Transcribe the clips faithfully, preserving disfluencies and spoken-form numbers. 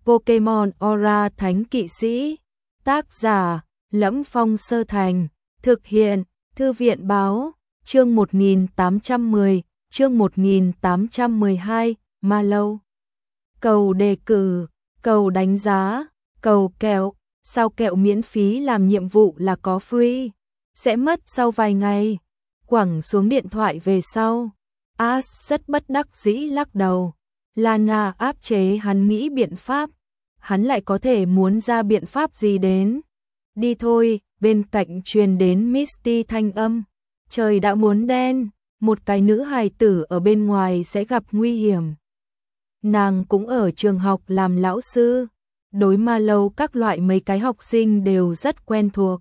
Pokemon Aura Thánh Kỵ Sĩ. Tác giả: Lẫm Phong Sơ Thành. Thực hiện: Thư viện báo. Chương một nghìn tám trăm mười, chương một nghìn tám trăm mười hai, Mallow. Cầu đề cử, cầu đánh giá, cầu kẹo. Sao kẹo miễn phí làm nhiệm vụ là có free, sẽ mất sau vài ngày. Quẳng xuống điện thoại về sau. Ash rất bất đắc dĩ lắc đầu. Lana áp chế hắn nghĩ biện pháp. Hắn lại có thể muốn ra biện pháp gì đến. Đi thôi, bên cạnh truyền đến Misty thanh âm. Trời đã muốn đen, một cái nữ hài tử ở bên ngoài sẽ gặp nguy hiểm. Nàng cũng ở trường học làm lão sư. Đối Mallow các loại mấy cái học sinh đều rất quen thuộc.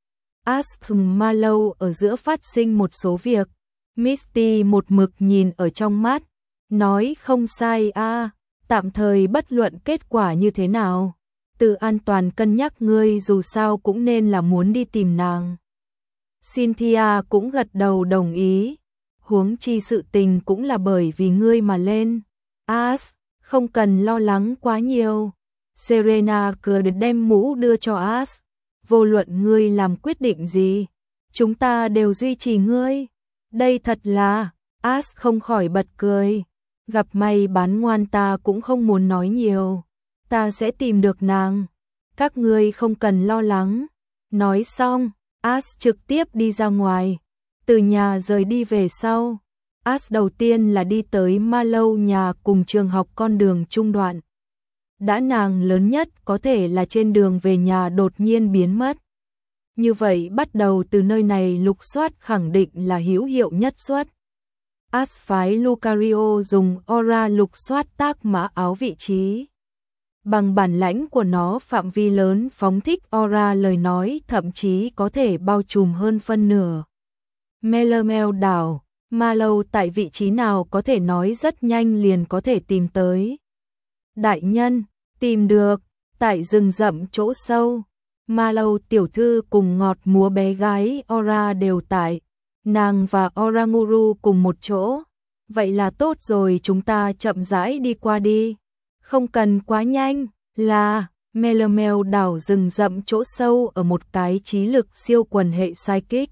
Ash cùng Mallow ở giữa phát sinh một số việc. Misty một mực nhìn ở trong mắt. Nói không sai a, à, tạm thời bất luận kết quả như thế nào. Tự an toàn cân nhắc, ngươi dù sao cũng nên là muốn đi tìm nàng. Cynthia cũng gật đầu đồng ý. Huống chi sự tình cũng là bởi vì ngươi mà lên. Ash, không cần lo lắng quá nhiều. Serena cười đem mũ đưa cho Ash. Vô luận ngươi làm quyết định gì, chúng ta đều duy trì ngươi. Đây thật là, Ash không khỏi bật cười. Gặp may bán ngoan, ta cũng không muốn nói nhiều. Ta sẽ tìm được nàng. Các ngươi không cần lo lắng. Nói xong, Ash trực tiếp đi ra ngoài. Từ nhà rời đi về sau, Ash đầu tiên là đi tới Mallow nhà cùng trường học con đường trung đoạn. Đã nàng lớn nhất có thể là trên đường về nhà đột nhiên biến mất. Như vậy bắt đầu từ nơi này lục soát khẳng định là hữu hiệu nhất suất. Ash phái Lucario dùng Aura lục soát tác mã áo vị trí. Bằng bản lãnh của nó phạm vi lớn phóng thích Aura lời nói thậm chí có thể bao trùm hơn phân nửa. Melamel đảo, Mallow tại vị trí nào có thể nói rất nhanh liền có thể tìm tới. Đại nhân, tìm được, tại rừng rậm chỗ sâu. Mallow tiểu thư cùng ngọt múa bé gái Aura đều tại. Nàng và Oranguru cùng một chỗ. Vậy là tốt rồi, chúng ta chậm rãi đi qua đi. Không cần quá nhanh. Là Melamel đảo rừng rậm chỗ sâu ở một cái trí lực siêu quần hệ psychic.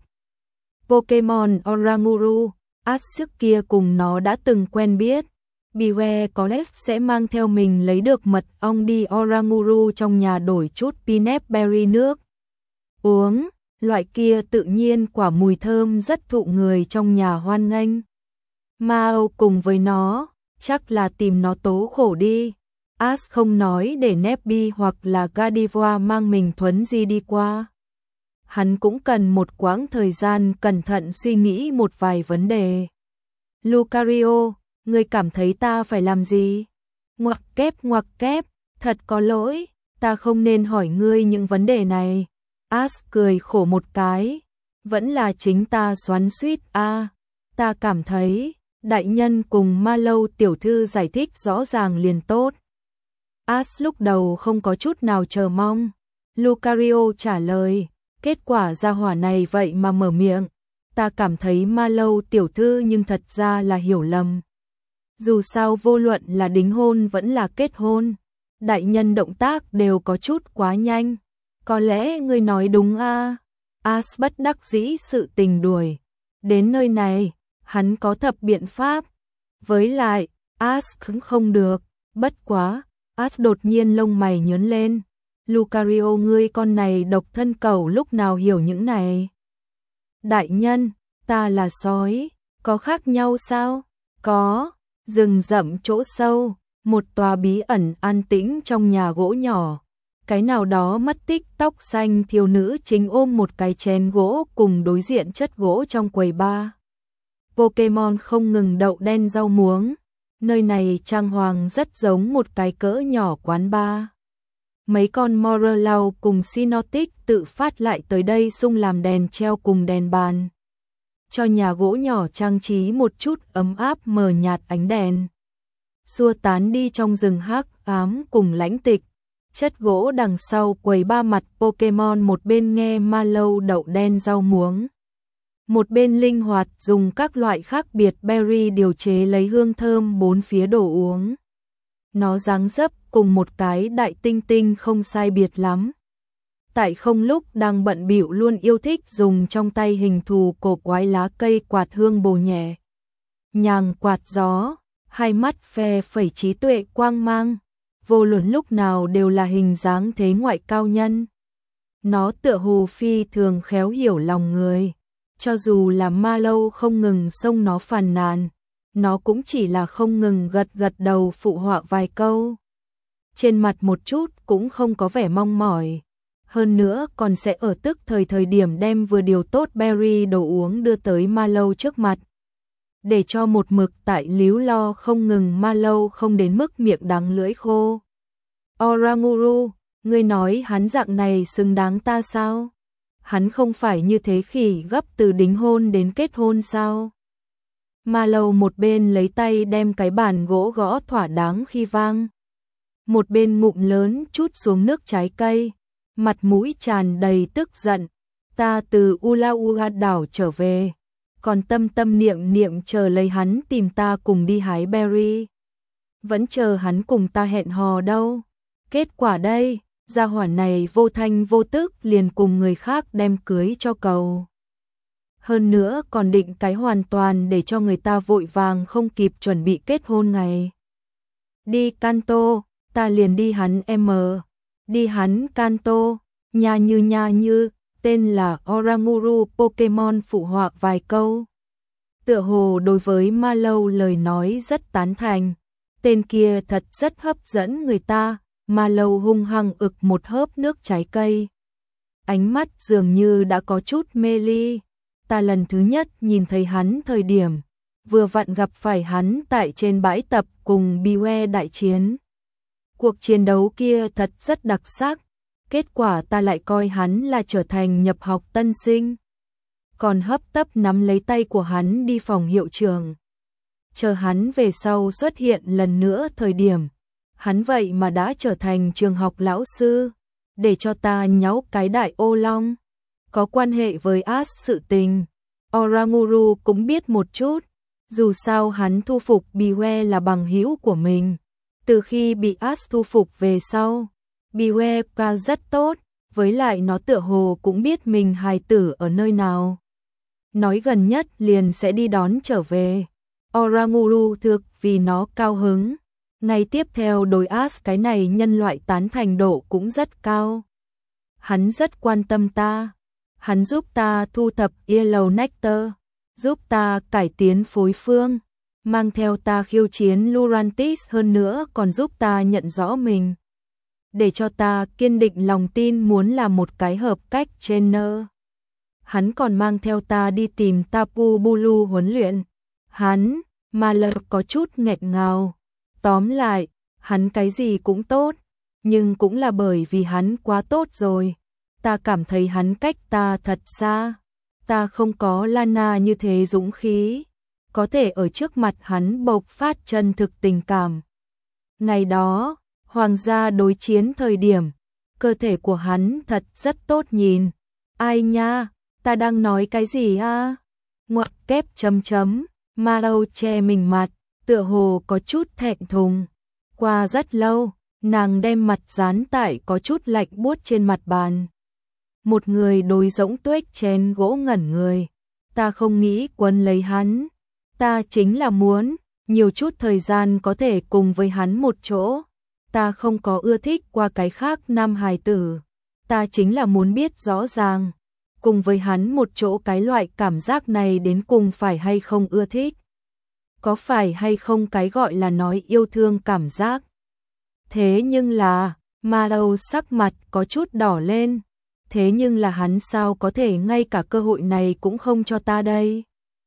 Pokemon Oranguru, Ash trước kia cùng nó đã từng quen biết. Beware College sẽ mang theo mình lấy được mật ong đi Oranguru trong nhà đổi chút peanut berry nước uống. Loại kia tự nhiên quả mùi thơm rất thụ người trong nhà hoan nghênh. Mao cùng với nó, chắc là tìm nó tố khổ đi. Ash không nói để Nebby hoặc là Gardevoir mang mình thuấn di đi qua. Hắn cũng cần một quãng thời gian cẩn thận suy nghĩ một vài vấn đề. Lucario, ngươi cảm thấy ta phải làm gì? Ngoặc kép ngoặc kép, thật có lỗi, ta không nên hỏi ngươi những vấn đề này. Ash cười khổ một cái, vẫn là chính ta xoắn xuýt a. À, ta cảm thấy, đại nhân cùng Mallow tiểu thư giải thích rõ ràng liền tốt. Ash lúc đầu không có chút nào chờ mong. Lucario trả lời, kết quả gia hỏa này vậy mà mở miệng. Ta cảm thấy Mallow tiểu thư nhưng thật ra là hiểu lầm. Dù sao vô luận là đính hôn vẫn là kết hôn, đại nhân động tác đều có chút quá nhanh. Có lẽ ngươi nói đúng a. À. Ash bất đắc dĩ sự tình đuổi. Đến nơi này, hắn có thập biện pháp. Với lại, Ash cũng không được. Bất quá, Ash đột nhiên lông mày nhướng lên. Lucario, ngươi con này độc thân cẩu lúc nào hiểu những này? Đại nhân, ta là sói. Có khác nhau sao? Có. Rừng rậm chỗ sâu, một tòa bí ẩn an tĩnh trong nhà gỗ nhỏ. Cái nào đó mất tích tóc xanh thiếu nữ chính ôm một cái chén gỗ cùng đối diện chất gỗ trong quầy bar. Pokemon không ngừng đậu đen rau muống. Nơi này trang hoàng rất giống một cái cỡ nhỏ quán bar. Mấy con Morello cùng Sinotic tự phát lại tới đây xung làm đèn treo cùng đèn bàn. Cho nhà gỗ nhỏ trang trí một chút ấm áp mờ nhạt ánh đèn. Xua tán đi trong rừng hắc ám cùng lãnh tịch. Chất gỗ đằng sau quầy ba mặt Pokemon một bên nghe Mallow đậu đen rau muống. Một bên linh hoạt dùng các loại khác biệt berry điều chế lấy hương thơm bốn phía đồ uống. Nó dáng dấp cùng một cái đại tinh tinh không sai biệt lắm. Tại không lúc đang bận bịu luôn yêu thích dùng trong tay hình thù cổ quái lá cây quạt hương bồ nhẹ nhàng quạt gió, hai mắt phe phẩy trí tuệ quang mang, vô luận lúc nào đều là hình dáng thế ngoại cao nhân. Nó tựa hồ phi thường khéo hiểu lòng người, cho dù là Ma Lâu không ngừng xông nó phàn nàn, nó cũng chỉ là không ngừng gật gật đầu phụ họa vài câu. Trên mặt một chút cũng không có vẻ mong mỏi, hơn nữa còn sẽ ở tức thời thời điểm đem vừa điều tốt berry đồ uống đưa tới Ma Lâu trước mặt. Để cho một mực tại líu lo không ngừng Ma Lâu không đến mức miệng đắng lưỡi khô. Oranguru, ngươi nói hắn dạng này xứng đáng ta sao? Hắn không phải như thế khỉ gấp từ đính hôn đến kết hôn sao? Ma Lâu một bên lấy tay đem cái bàn gỗ gõ thỏa đáng khi vang, một bên ngụm lớn chút xuống nước trái cây, mặt mũi tràn đầy tức giận. Ta từ Ulaua đảo trở về, còn tâm tâm niệm niệm chờ lấy hắn tìm ta cùng đi hái berry. Vẫn chờ hắn cùng ta hẹn hò đâu. Kết quả đây, gia hỏa này vô thanh vô tức liền cùng người khác đem cưới cho cầu. Hơn nữa còn định cái hoàn toàn để cho người ta vội vàng không kịp chuẩn bị kết hôn ngày. Đi Kanto, ta liền đi hắn em. Đi hắn Kanto, nha như nha như, tên là Oranguru Pokemon phụ họa vài câu. Tựa hồ đối với Ma Lâu lời nói rất tán thành, tên kia thật rất hấp dẫn người ta. Ma Lâu hung hăng ực một hớp nước trái cây. Ánh mắt dường như đã có chút mê ly. Ta lần thứ nhất nhìn thấy hắn thời điểm, vừa vặn gặp phải hắn tại trên bãi tập cùng Biwe đại chiến. Cuộc chiến đấu kia thật rất đặc sắc, kết quả ta lại coi hắn là trở thành nhập học tân sinh. Còn hấp tấp nắm lấy tay của hắn đi phòng hiệu trưởng. Chờ hắn về sau xuất hiện lần nữa thời điểm, hắn vậy mà đã trở thành trường học lão sư, để cho ta nháo cái đại ô long. Có quan hệ với Ash sự tình, Oranguru cũng biết một chút, dù sao hắn thu phục Biwe là bằng hữu của mình. Từ khi bị Ash thu phục về sau, Biwe ca rất tốt, với lại nó tựa hồ cũng biết mình hài tử ở nơi nào. Nói gần nhất liền sẽ đi đón trở về. Oranguru thực vì nó cao hứng. Ngày tiếp theo đối Ash cái này nhân loại tán thành độ cũng rất cao. Hắn rất quan tâm ta. Hắn giúp ta thu thập Yellow Nectar, giúp ta cải tiến phối phương, mang theo ta khiêu chiến Lurantis, hơn nữa còn giúp ta nhận rõ mình, để cho ta kiên định lòng tin muốn là một cái hợp cách trainer. Hắn còn mang theo ta đi tìm Tapu Bulu huấn luyện. Hắn, mà lờ có chút nghẹt ngào. Tóm lại, hắn cái gì cũng tốt, nhưng cũng là bởi vì hắn quá tốt rồi. Ta cảm thấy hắn cách ta thật xa. Ta không có Lana như thế dũng khí, có thể ở trước mặt hắn bộc phát chân thực tình cảm. Ngày đó, hoàng gia đối chiến thời điểm, cơ thể của hắn thật rất tốt nhìn. Ai nha, ta đang nói cái gì a? Ngoặc kép chấm chấm, Ma Lâu che mình mặt, tựa hồ có chút thẹn thùng. Qua rất lâu, nàng đem mặt dán tại có chút lạnh buốt trên mặt bàn. Một người đối rỗng tuếch chén gỗ ngẩn người. Ta không nghĩ quấn lấy hắn. Ta chính là muốn nhiều chút thời gian có thể cùng với hắn một chỗ. Ta không có ưa thích qua cái khác nam hài tử. Ta chính là muốn biết rõ ràng, cùng với hắn một chỗ cái loại cảm giác này đến cùng phải hay không ưa thích. Có phải hay không cái gọi là nói yêu thương cảm giác. Thế nhưng là, Ma Lâu sắc mặt có chút đỏ lên. Thế nhưng là hắn sao có thể ngay cả cơ hội này cũng không cho ta đây.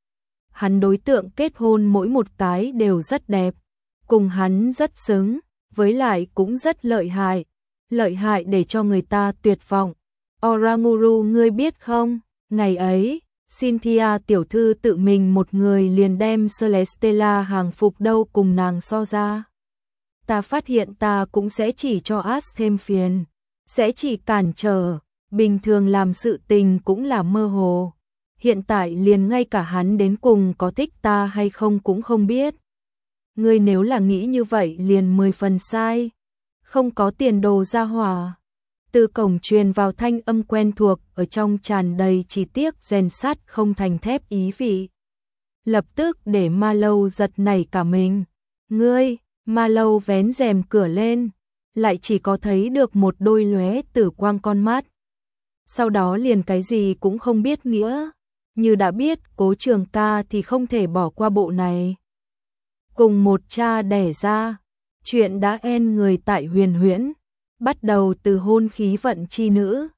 Hắn đối tượng kết hôn mỗi một cái đều rất đẹp, cùng hắn rất xứng, với lại cũng rất lợi hại, lợi hại để cho người ta tuyệt vọng. Oranguru ngươi biết không, ngày ấy, Cynthia tiểu thư tự mình một người liền đem Celestella hàng phục đâu cùng nàng so ra. Ta phát hiện ta cũng sẽ chỉ cho Ash thêm phiền, sẽ chỉ cản trở. Bình thường làm sự tình cũng là mơ hồ. Hiện tại liền ngay cả hắn đến cùng có thích ta hay không cũng không biết. Ngươi nếu là nghĩ như vậy liền mười phần sai, không có tiền đồ ra hỏa. Từ cổng truyền vào thanh âm quen thuộc, ở trong tràn đầy chi tiết rèn sắt không thành thép ý vị. Lập tức để Ma Lâu giật nảy cả mình. Ngươi, Ma Lâu vén rèm cửa lên, lại chỉ có thấy được một đôi lóe tử quang con mắt. Sau đó liền cái gì cũng không biết nghĩa, như đã biết Cố Trường Ca thì không thể bỏ qua bộ này. Cùng một cha đẻ ra, chuyện đã en người tại Huyền Huyễn, bắt đầu từ hôn khí vận chi nữ,